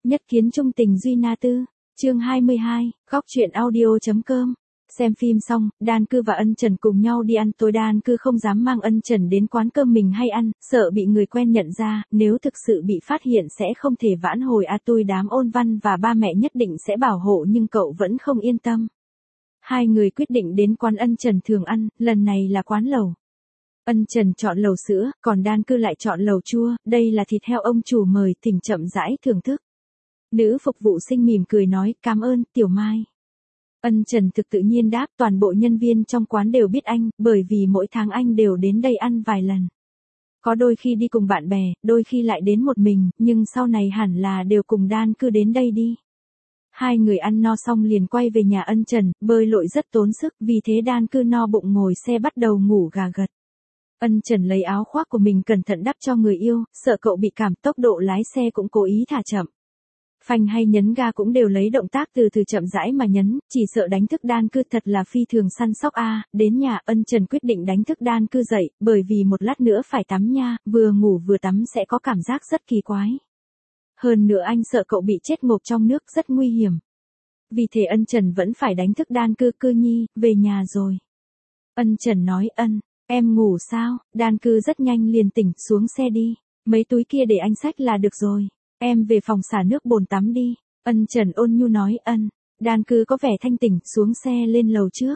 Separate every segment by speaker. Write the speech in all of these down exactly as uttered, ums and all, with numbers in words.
Speaker 1: Nhất kiến trung tình duy na tư, chương hai mươi hai, góc truyện audio.com. Xem phim xong, Đan Cư và Ân Trần cùng nhau đi ăn tối. Đan Cư không dám mang Ân Trần đến quán cơm mình hay ăn, sợ bị người quen nhận ra, nếu thực sự bị phát hiện sẽ không thể vãn hồi. A Tui đám Ôn Văn và ba mẹ nhất định sẽ bảo hộ nhưng cậu vẫn không yên tâm. Hai người quyết định đến quán Ân Trần thường ăn, lần này là quán lẩu. Ân Trần chọn lẩu sữa, còn Đan Cư lại chọn lẩu chua, đây là thịt heo ông chủ mời, thỉnh chậm rãi thưởng thức. Nữ phục vụ sinh mỉm cười nói, cảm ơn, Tiểu Mai. Ân Trần thực tự nhiên đáp, toàn bộ nhân viên trong quán đều biết anh, bởi vì mỗi tháng anh đều đến đây ăn vài lần. Có đôi khi đi cùng bạn bè, đôi khi lại đến một mình, nhưng sau này hẳn là đều cùng Đan Cư đến đây đi. Hai người ăn no xong liền quay về nhà Ân Trần, bơi lội rất tốn sức, vì thế Đan Cư no bụng ngồi xe bắt đầu ngủ gà gật. Ân Trần lấy áo khoác của mình cẩn thận đắp cho người yêu, sợ cậu bị cảm, tốc độ lái xe cũng cố ý thả chậm. Phanh hay nhấn ga cũng đều lấy động tác từ từ chậm rãi mà nhấn, chỉ sợ đánh thức Đan Cư, thật là phi thường săn sóc a. À, đến nhà Ân Trần quyết định đánh thức Đan Cư dậy, bởi vì một lát nữa phải tắm nha, vừa ngủ vừa tắm sẽ có cảm giác rất kỳ quái. Hơn nữa anh sợ cậu bị chết ngộp trong nước, rất nguy hiểm. Vì thế Ân Trần vẫn phải đánh thức Đan Cư. Cư nhi, về nhà rồi. Ân Trần nói, ân, em ngủ sao? Đan Cư rất nhanh liền tỉnh, xuống xe đi. Mấy túi kia để anh xách là được rồi. Em về phòng xả nước bồn tắm đi. Ân Trần ôn nhu nói, ân. Đan Cư có vẻ thanh tỉnh, xuống xe lên lầu trước.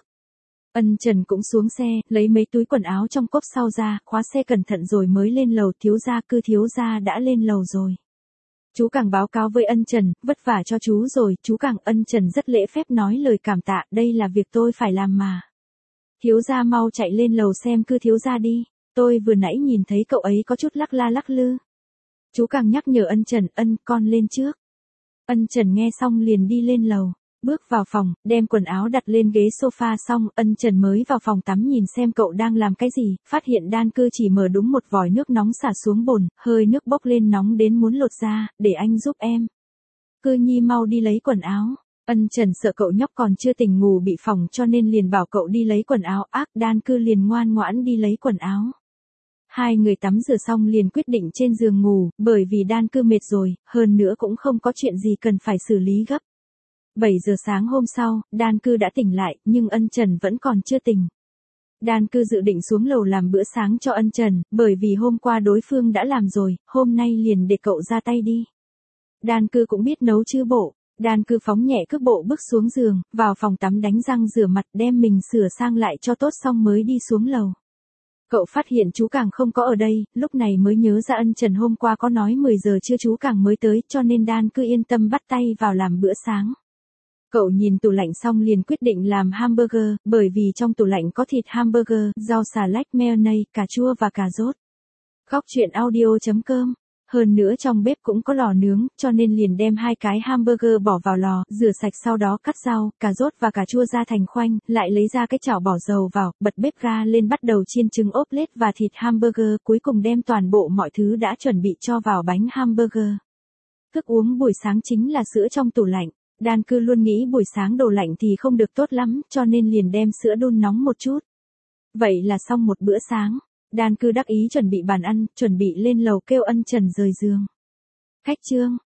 Speaker 1: Ân Trần cũng xuống xe, lấy mấy túi quần áo trong cốp sau ra, khóa xe cẩn thận rồi mới lên lầu. Thiếu gia, Cư thiếu gia đã lên lầu rồi. Chú Càng báo cáo với Ân Trần, vất vả cho chú rồi. Chú Càng. Ân Trần rất lễ phép nói lời cảm tạ, đây là việc tôi phải làm mà. Thiếu gia mau chạy lên lầu xem Cư thiếu gia đi. Tôi vừa nãy nhìn thấy cậu ấy có chút lắc la lắc lư. Chú Càng nhắc nhở Ân Trần, ân, con lên trước. Ân Trần nghe xong liền đi lên lầu, bước vào phòng, đem quần áo đặt lên ghế sofa xong, Ân Trần mới vào phòng tắm nhìn xem cậu đang làm cái gì, phát hiện Đan Cư chỉ mở đúng một vòi nước nóng xả xuống bồn, hơi nước bốc lên nóng đến muốn lột ra, để anh giúp em. Cư nhi mau đi lấy quần áo. Ân Trần sợ cậu nhóc còn chưa tỉnh ngủ bị phỏng cho nên liền bảo cậu đi lấy quần áo, ác. Đan Cư liền ngoan ngoãn đi lấy quần áo. Hai người tắm rửa xong liền quyết định trên giường ngủ, bởi vì Đan Cư mệt rồi, hơn nữa cũng không có chuyện gì cần phải xử lý gấp. bảy giờ sáng hôm sau, Đan Cư đã tỉnh lại, nhưng Ân Trần vẫn còn chưa tỉnh. Đan Cư dự định xuống lầu làm bữa sáng cho Ân Trần, bởi vì hôm qua đối phương đã làm rồi, hôm nay liền để cậu ra tay đi. Đan Cư cũng biết nấu chứ bộ. Đan Cư phóng nhẹ cước bộ bước xuống giường, vào phòng tắm đánh răng rửa mặt, đem mình sửa sang lại cho tốt xong mới đi xuống lầu. Cậu phát hiện chú Càng không có ở đây, lúc này mới nhớ ra Ân Trần hôm qua có nói mười giờ trưa chú Càng mới tới, cho nên Đan Cư yên tâm bắt tay vào làm bữa sáng. Cậu nhìn tủ lạnh xong liền quyết định làm hamburger, bởi vì trong tủ lạnh có thịt hamburger, rau xà lách, mayonnaise, cà chua và cà rốt. Góc truyện audio.com. Hơn nữa trong bếp cũng có lò nướng, cho nên liền đem hai cái hamburger bỏ vào lò, rửa sạch sau đó cắt rau, cà rốt và cà chua ra thành khoanh, lại lấy ra cái chảo bỏ dầu vào, bật bếp ga lên bắt đầu chiên trứng ốp lết và thịt hamburger, cuối cùng đem toàn bộ mọi thứ đã chuẩn bị cho vào bánh hamburger. Thức uống buổi sáng chính là sữa trong tủ lạnh. Đan Cư luôn nghĩ buổi sáng đồ lạnh thì không được tốt lắm, cho nên liền đem sữa đun nóng một chút. Vậy là xong một bữa sáng. Đan Cư đắc ý chuẩn bị bàn ăn, chuẩn bị lên lầu kêu Ân Trần rời giường. Khách trương,